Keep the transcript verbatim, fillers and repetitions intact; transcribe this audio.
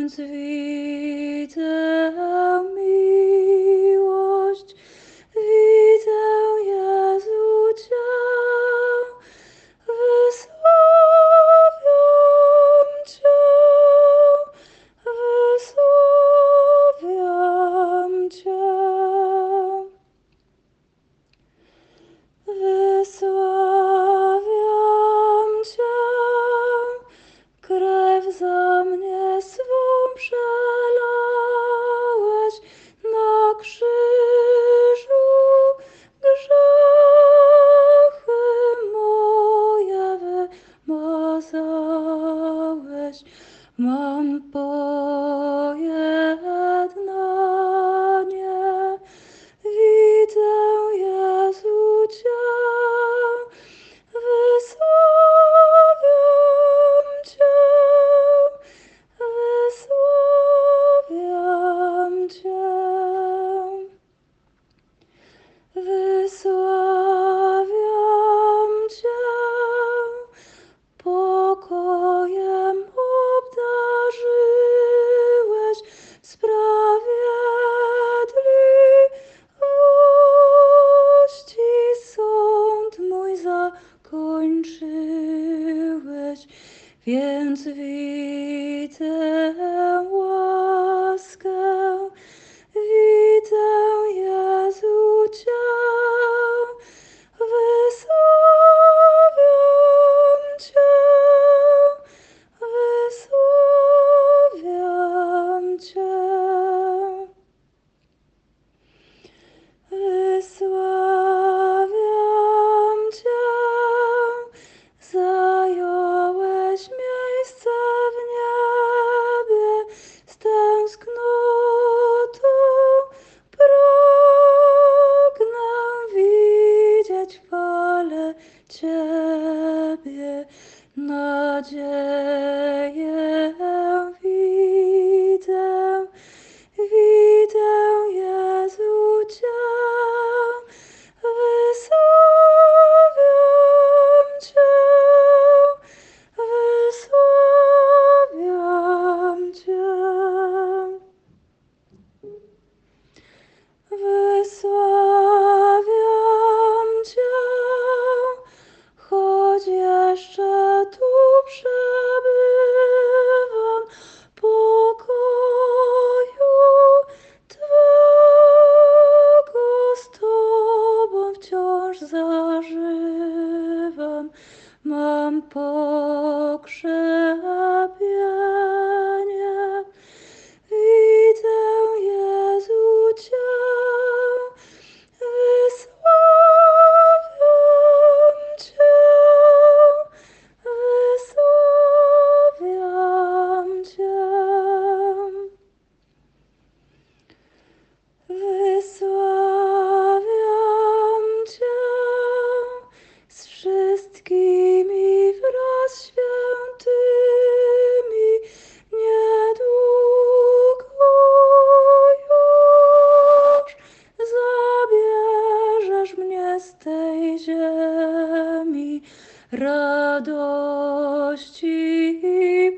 Więc widzę miłość, widzę Jezu Cię, wysławiam Cię, wysławiam Cię. Wysławiam Cię, krew za mnie swą przelałeś na krzyżu, grzechy moje wymazałeś. Mam pojednanie, widzę Jezu Cię, wysławiam Cię, wysławiam Cię, wysławiam Cię, pokojem obdarzyłeś, sprawiedliwości sąd mój zakończyłeś, więc widzę łaskę, widzę Jezu Cię, wysławiam Cię, wysławiam Cię, wysławiam Cię, zająłeś miejsce w niebie, z tęsknotą pragnę widzieć w chwale Ciebie, nadzieję widzę, widzę Jezu Cię, wysławiam Cię, wysławiam Cię, wysławiam Cię, choć jeszcze tu przebywam, pokoju Twego z Tobą wciąż zażywam. Mam pokrzepienie, widzę Jezu Cię, wysławiam Cię, wysławiam Cię, wysławiam Cię z wszystkimi wraz świętymi, niedługo już zabierzesz mnie z tej ziemi, radości i